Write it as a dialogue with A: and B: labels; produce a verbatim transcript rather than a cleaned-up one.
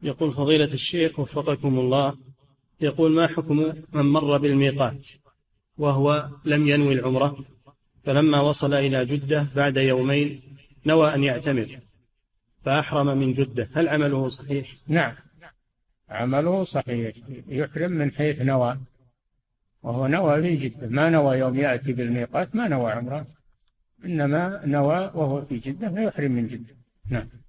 A: يقول فضيلة الشيخ وفقكم الله، يقول ما حكم من مر بالميقات وهو لم ينوي العمرة، فلما وصل إلى جدة بعد يومين نوى أن يعتمر فأحرم من جدة، هل عمله صحيح؟
B: نعم، عمله صحيح، يحرم من حيث نوى، وهو نوى في جدة، ما نوى يوم يأتي بالميقات، ما نوى عمره، إنما نوى وهو في جدة فيحرم من جدة. نعم.